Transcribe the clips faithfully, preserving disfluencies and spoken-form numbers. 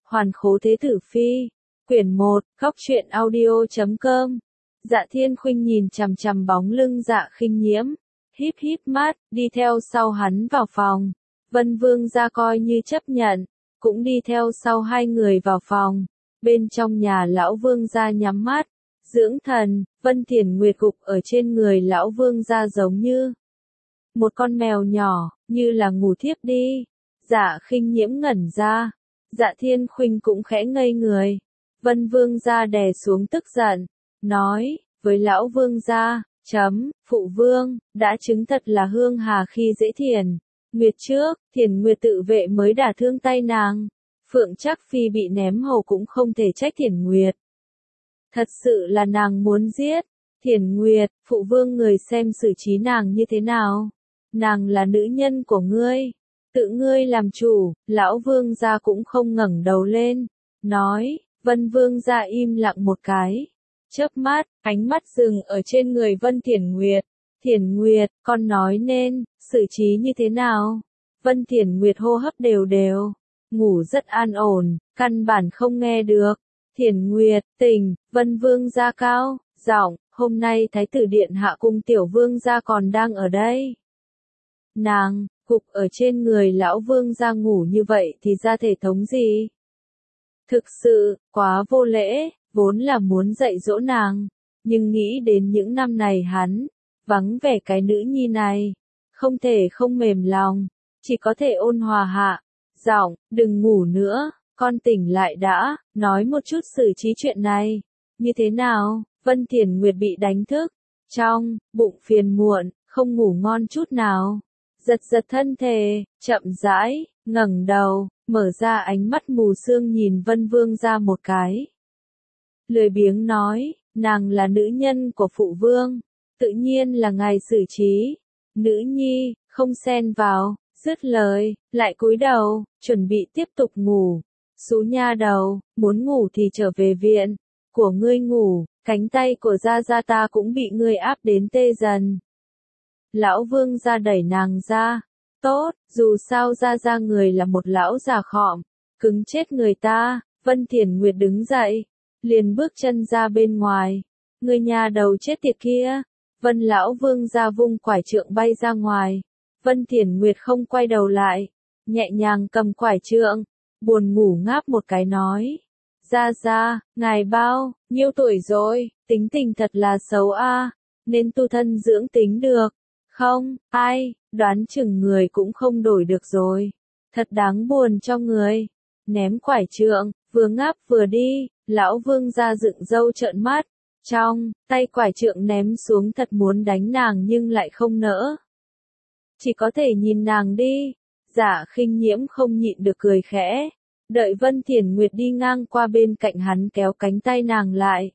Hoàn khố thế tử phi. Quyển một, góc truyện audio chấm com. Dạ Thiên Khuynh nhìn chằm chằm bóng lưng Dạ Khinh Nhiễm, híp híp mắt, đi theo sau hắn vào phòng. Vân Vương gia coi như chấp nhận, cũng đi theo sau hai người vào phòng. Bên trong nhà lão Vương gia nhắm mắt, dưỡng thần. Vân Thiển Nguyệt gục ở trên người lão Vương gia giống như một con mèo nhỏ, như là ngủ thiếp đi. Dạ Khinh Nhiễm ngẩn ra, Dạ Thiên Khuynh cũng khẽ ngây người. Vân Vương gia đè xuống tức giận, nói với lão Vương gia, chấm, phụ vương, đã chứng thật là Hương Hà khi dễ Thiển Nguyệt trước, Thiển Nguyệt tự vệ mới đả thương tay nàng. Phượng Trác Phi bị ném hầu cũng không thể trách Thiển Nguyệt. Thật sự là nàng muốn giết Thiển Nguyệt, phụ vương người xem xử trí nàng như thế nào. Nàng là nữ nhân của ngươi, tự ngươi làm chủ. Lão Vương gia cũng không ngẩng đầu lên, nói. Vân Vương gia im lặng một cái, chớp mắt, ánh mắt dừng ở trên người Vân Thiển Nguyệt. Thiển Nguyệt, con nói nên xử trí như thế nào? Vân Thiển Nguyệt hô hấp đều đều, ngủ rất an ổn, căn bản không nghe được. Thiển Nguyệt, tỉnh. Vân Vương gia cao giọng, hôm nay Thái tử điện hạ cùng tiểu vương gia còn đang ở đây. Nàng gục ở trên người lão Vương gia ngủ như vậy thì ra thể thống gì? Thực sự quá vô lễ. Vốn là muốn dạy dỗ nàng, nhưng nghĩ đến những năm này hắn vắng vẻ cái nữ nhi này, không thể không mềm lòng, chỉ có thể ôn hòa hạ giọng, đừng ngủ nữa, con tỉnh lại đã, nói một chút xử trí chuyện này. Như thế nào? Vân Thiển Nguyệt bị đánh thức, trong bụng phiền muộn, không ngủ ngon chút nào, giật giật thân thể, chậm rãi ngẩng đầu, mở ra ánh mắt mù sương nhìn Vân Vương gia một cái. Lười biếng nói, nàng là nữ nhân của phụ vương, tự nhiên là ngài xử trí. Nữ nhi, không xen vào. Dứt lời, lại cúi đầu, chuẩn bị tiếp tục ngủ. Xú nha đầu, muốn ngủ thì trở về viện của ngươi ngủ, cánh tay của gia gia ta cũng bị ngươi áp đến tê dần. Lão Vương gia đẩy nàng ra. Tốt, dù sao gia gia người là một lão già khọm, cứng chết người ta. Vân Thiển Nguyệt đứng dậy, liền bước chân ra bên ngoài. Người nhà đầu chết tiệt kia. Vân lão Vương gia vung quải trượng bay ra ngoài. Vân Thiển Nguyệt không quay đầu lại, nhẹ nhàng cầm quải trượng, buồn ngủ ngáp một cái nói. Gia gia, ngài bao nhiêu tuổi rồi, tính tình thật là xấu a, nên tu thân dưỡng tính được. Không, ai, đoán chừng người cũng không đổi được rồi. Thật đáng buồn cho người. Ném quải trượng, vừa ngáp vừa đi. Lão Vương gia dựng râu trợn mắt, trong tay quải trượng ném xuống thật muốn đánh nàng nhưng lại không nỡ. Chỉ có thể nhìn nàng đi. Dạ Khinh Nhiễm không nhịn được cười khẽ, đợi Vân Thiển Nguyệt đi ngang qua bên cạnh hắn kéo cánh tay nàng lại.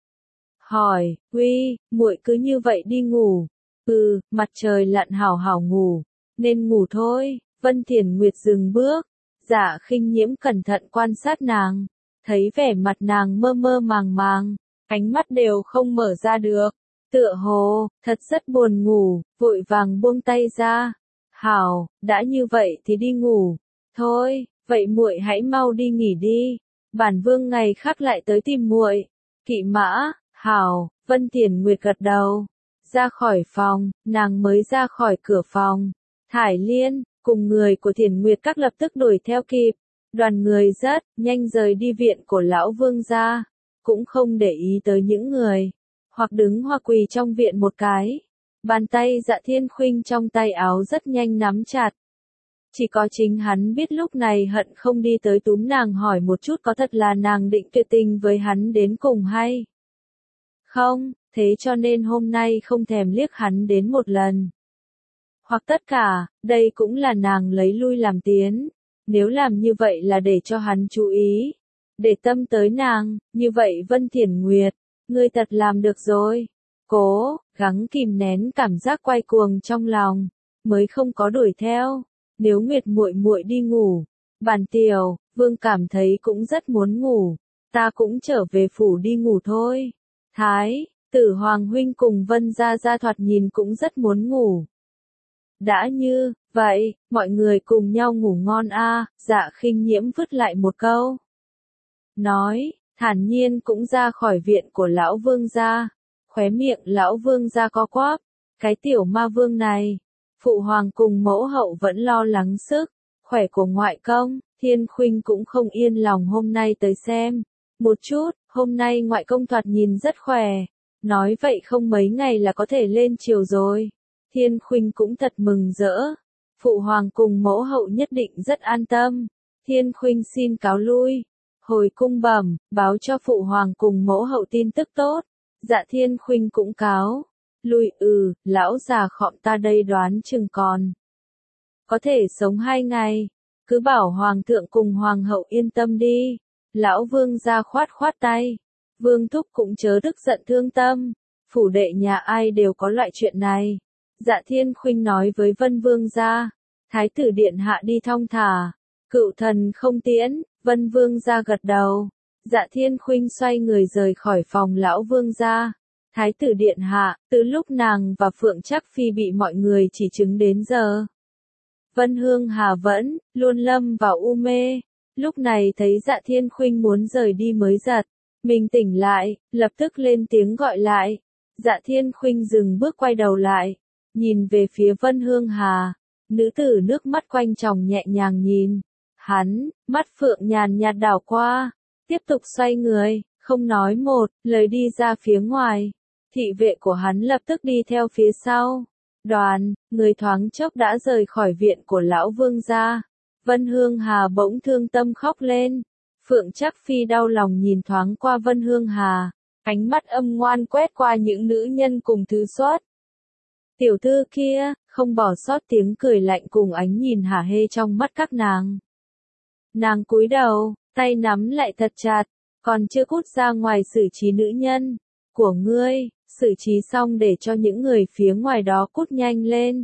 Hỏi, uy, muội cứ như vậy đi ngủ. Ừ, mặt trời lặn hảo hảo ngủ, nên ngủ thôi. Vân Thiển Nguyệt dừng bước, Dạ Khinh Nhiễm cẩn thận quan sát nàng. Thấy vẻ mặt nàng mơ mơ màng màng, ánh mắt đều không mở ra được, tựa hồ thật rất buồn ngủ, vội vàng buông tay ra. Hảo, đã như vậy thì đi ngủ. Thôi, vậy muội hãy mau đi nghỉ đi, bản vương ngày khác lại tới tìm muội. Kỵ mã. Hảo. Vân Thiển Nguyệt gật đầu, ra khỏi phòng. Nàng mới ra khỏi cửa phòng, Thải Liên cùng người của Thiển Nguyệt Các lập tức đuổi theo kịp. Đoàn người rất nhanh rời đi viện của lão Vương gia, cũng không để ý tới những người hoặc đứng hoặc quỳ trong viện một cái. Bàn tay Dạ Thiên Khuynh trong tay áo rất nhanh nắm chặt. Chỉ có chính hắn biết lúc này hận không đi tới túm nàng hỏi một chút có thật là nàng định tuyệt tình với hắn đến cùng hay không, thế cho nên hôm nay không thèm liếc hắn đến một lần. Hoặc tất cả, đây cũng là nàng lấy lui làm tiến. Nếu làm như vậy là để cho hắn chú ý, để tâm tới nàng, như vậy Vân Thiển Nguyệt, ngươi thật làm được rồi. Cố gắng kìm nén cảm giác quay cuồng trong lòng, mới không có đuổi theo. Nếu Nguyệt muội muội đi ngủ, bản tiểu vương cảm thấy cũng rất muốn ngủ, ta cũng trở về phủ đi ngủ thôi. Thái tử Hoàng huynh cùng Vân gia gia thoạt nhìn cũng rất muốn ngủ. Đã như vậy, mọi người cùng nhau ngủ ngon a. Dạ Khinh Nhiễm vứt lại một câu. nói, thản nhiên cũng ra khỏi viện của lão vương gia. Khóe miệng lão vương gia co quắp, cái tiểu ma vương này. Phụ hoàng cùng mẫu hậu vẫn lo lắng sức khỏe của ngoại công, Thiên Khuynh cũng không yên lòng hôm nay tới xem. Một chút, hôm nay ngoại công thoạt nhìn rất khỏe. Nói vậy không mấy ngày là có thể lên triều rồi. Thiên Khuynh cũng thật mừng rỡ. Phụ hoàng cùng mẫu hậu nhất định rất an tâm. Thiên Khuynh xin cáo lui. Hồi cung bẩm, báo cho phụ hoàng cùng mẫu hậu tin tức tốt. Dạ Thiên Khuynh cũng cáo. Lui ừ, lão già khọm ta đây đoán chừng còn. Có thể sống hai ngày. Cứ bảo hoàng thượng cùng hoàng hậu yên tâm đi. Lão vương gia khoát khoát tay. Vương thúc cũng chớ tức giận thương tâm. Phủ đệ nhà ai đều có loại chuyện này. Dạ Thiên Khuynh nói với Vân vương gia. Thái tử điện hạ đi thong thả. Cựu thần không tiễn. Vân vương gia gật đầu. Dạ Thiên Khuynh xoay người rời khỏi phòng lão vương gia. Thái tử điện hạ, từ lúc nàng và Phượng Trác Phi bị mọi người chỉ trứng đến giờ. Vân Hương Hà vẫn luôn lâm vào u mê. Lúc này thấy Dạ Thiên Khuynh muốn rời đi mới giật. Mình tỉnh lại, lập tức lên tiếng gọi lại. Dạ Thiên Khuynh dừng bước quay đầu lại. Nhìn về phía Vân Hương Hà. Nữ tử nước mắt quanh tròng nhẹ nhàng nhìn. Hắn, mắt phượng nhàn nhạt đảo qua. Tiếp tục xoay người, không nói một lời đi ra phía ngoài. Thị vệ của hắn lập tức đi theo phía sau. Đoàn, người thoáng chốc đã rời khỏi viện của lão vương gia. Vân Hương Hà bỗng thương tâm khóc lên. Phượng Trác Phi đau lòng nhìn thoáng qua Vân Hương Hà. Ánh mắt âm ngoan quét qua những nữ nhân cùng thứ xuất. Tiểu thư kia, không bỏ sót tiếng cười lạnh cùng ánh nhìn hả hê trong mắt các nàng. Nàng cúi đầu, tay nắm lại thật chặt, còn chưa cút ra ngoài xử trí nữ nhân của ngươi, xử trí xong để cho những người phía ngoài đó cút nhanh lên.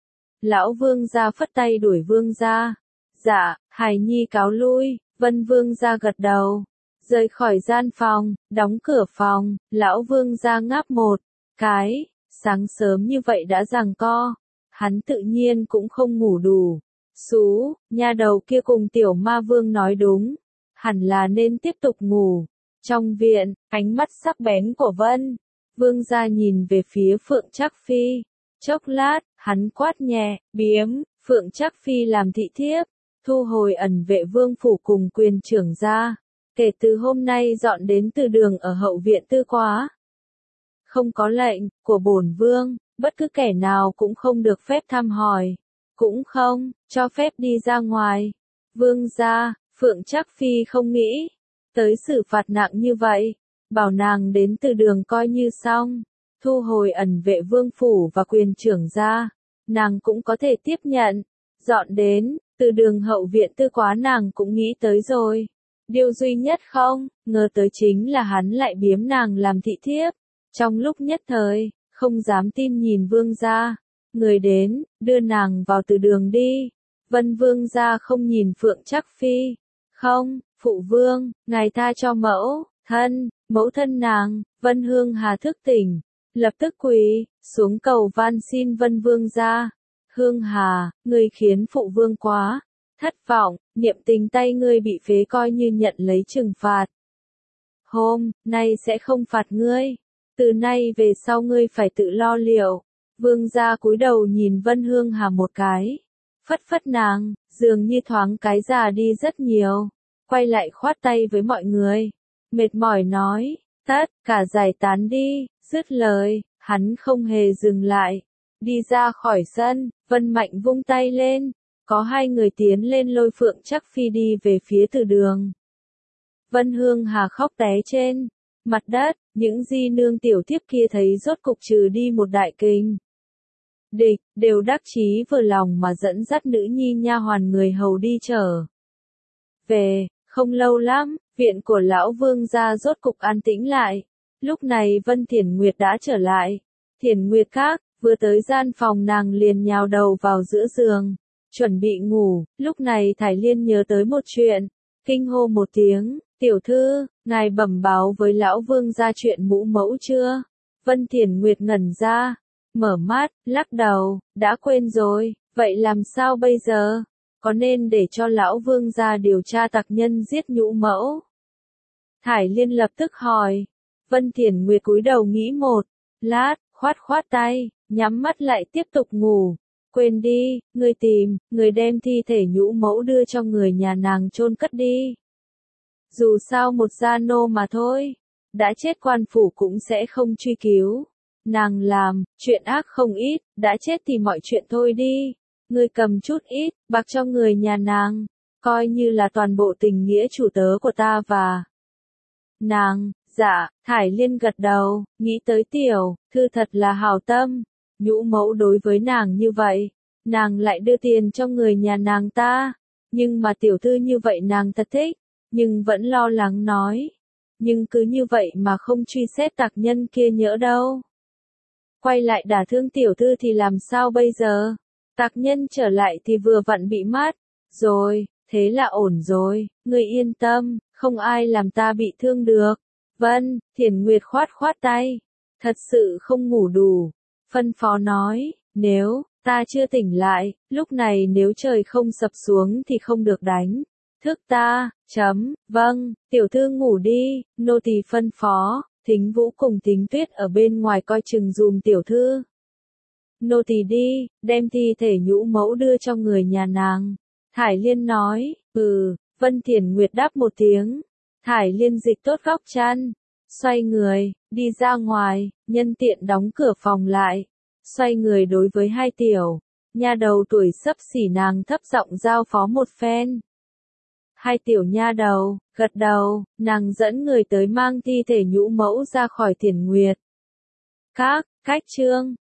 Lão vương gia phất tay đuổi vương gia. Dạ, hài nhi cáo lui. Vân vương gia gật đầu. Rời khỏi gian phòng, đóng cửa phòng, lão vương gia ngáp một cái, sáng sớm như vậy đã giằng co. Hắn tự nhiên cũng không ngủ đủ. Xú, nha đầu kia cùng tiểu ma vương nói đúng. Hẳn là nên tiếp tục ngủ. Trong viện, ánh mắt sắc bén của Vân vương gia nhìn về phía Phượng Trác Phi. Chốc lát, hắn quát nhẹ, biếm, Phượng Trác Phi làm thị thiếp, thu hồi ẩn vệ vương phủ cùng quyền trưởng gia. Kể từ hôm nay dọn đến từ đường ở hậu viện tư quá. Không có lệnh của bổn vương, bất cứ kẻ nào cũng không được phép thăm hỏi, cũng không cho phép đi ra ngoài. Vương gia, Phượng Trác Phi không nghĩ tới xử phạt nặng như vậy, bảo nàng đến từ đường coi như xong, thu hồi ẩn vệ vương phủ và quyền trưởng gia, nàng cũng có thể tiếp nhận. Dọn đến từ đường hậu viện tư quá nàng cũng nghĩ tới rồi. Điều duy nhất không ngờ tới chính là hắn lại biếm nàng làm thị thiếp. Trong lúc nhất thời, không dám tin nhìn vương gia. Người đến, đưa nàng vào từ đường đi. Vân vương gia không nhìn Phượng Trác Phi. Không, phụ vương, ngài tha cho mẫu thân, mẫu thân nàng. Vân Hương Hà thức tỉnh, lập tức quỳ xuống cầu van xin Vân vương gia. Hương Hà, ngươi khiến phụ vương quá thất vọng, niệm tình tay ngươi bị phế coi như nhận lấy trừng phạt. Hôm nay sẽ không phạt ngươi, từ nay về sau ngươi phải tự lo liệu. Vương gia cúi đầu nhìn Vân Hương Hà một cái, phất phất nàng, dường như thoáng cái già đi rất nhiều, quay lại khoát tay với mọi người, mệt mỏi nói, tất cả giải tán đi. Dứt lời, hắn không hề dừng lại, đi ra khỏi sân. Vân Mạnh vung tay lên, có hai người tiến lên lôi Phượng Trác Phi đi về phía từ đường. Vân Hương Hà khóc té trên mặt đất, những di nương tiểu thiếp kia thấy rốt cục trừ đi một đại kình địch, đều đắc chí vừa lòng mà dẫn dắt nữ nhi nha hoàn người hầu đi trở về. Không lâu lắm, viện của lão vương gia rốt cục an tĩnh lại. Lúc này Vân Thiển Nguyệt đã trở lại. Thiển Nguyệt khác, vừa tới gian phòng nàng liền nhào đầu vào giữa giường, chuẩn bị ngủ. Lúc này Thải Liên nhớ tới một chuyện, kinh hô một tiếng, tiểu thư, ngài bẩm báo với lão vương gia chuyện mũ mẫu chưa? Vân Thiển Nguyệt ngẩn ra, mở mắt, lắc đầu, đã quên rồi. Vậy làm sao bây giờ? Có nên để cho lão vương gia điều tra tặc nhân giết nhũ mẫu Thải Liên lập tức hỏi. Vân Thiển Nguyệt cúi đầu nghĩ một lát, khoát khoát tay, nhắm mắt lại tiếp tục ngủ. Quên đi, người tìm, người đem thi thể nhũ mẫu đưa cho người nhà nàng chôn cất đi. Dù sao một gia nô mà thôi, đã chết quan phủ cũng sẽ không truy cứu. Nàng làm, chuyện ác không ít, đã chết thì mọi chuyện thôi đi. Ngươi cầm chút ít, bạc cho người nhà nàng, coi như là toàn bộ tình nghĩa chủ tớ của ta và nàng. Dạ, Thải Liên gật đầu, nghĩ tới tiểu thư thật là hảo tâm. Nhũ mẫu đối với nàng như vậy, nàng lại đưa tiền cho người nhà nàng ta. Nhưng mà tiểu thư như vậy nàng thật thích, nhưng vẫn lo lắng nói. Nhưng cứ như vậy mà không truy xét tặc nhân kia nhỡ đâu. Quay lại đả thương tiểu thư thì làm sao bây giờ? Tặc nhân trở lại thì vừa vặn bị mất. Rồi, thế là ổn rồi, ngươi yên tâm, không ai làm ta bị thương được. Vân, Thiển Nguyệt khoát khoát tay. Thật sự không ngủ đủ. Phân phó nói, nếu ta chưa tỉnh lại, lúc này nếu trời không sập xuống thì không được đánh thức ta. Chấm, vâng, tiểu thư ngủ đi, nô tỳ phân phó. Thính Vũ cùng Thính Tuyết ở bên ngoài coi chừng dùm tiểu thư. Nô tỳ đi, đem thi thể nhũ mẫu đưa cho người nhà nàng. Thải Liên nói, ừ, Vân Thiển Nguyệt đáp một tiếng. Thải Liên dịch tốt góc chăn, xoay người, đi ra ngoài, nhân tiện đóng cửa phòng lại. Xoay người đối với hai tiểu nha đầu tuổi xấp xỉ nàng thấp giọng giao phó một phen. Hai tiểu nha đầu, gật đầu, nàng dẫn người tới mang thi thể nhũ mẫu ra khỏi Thiển Nguyệt. Các, cách chương.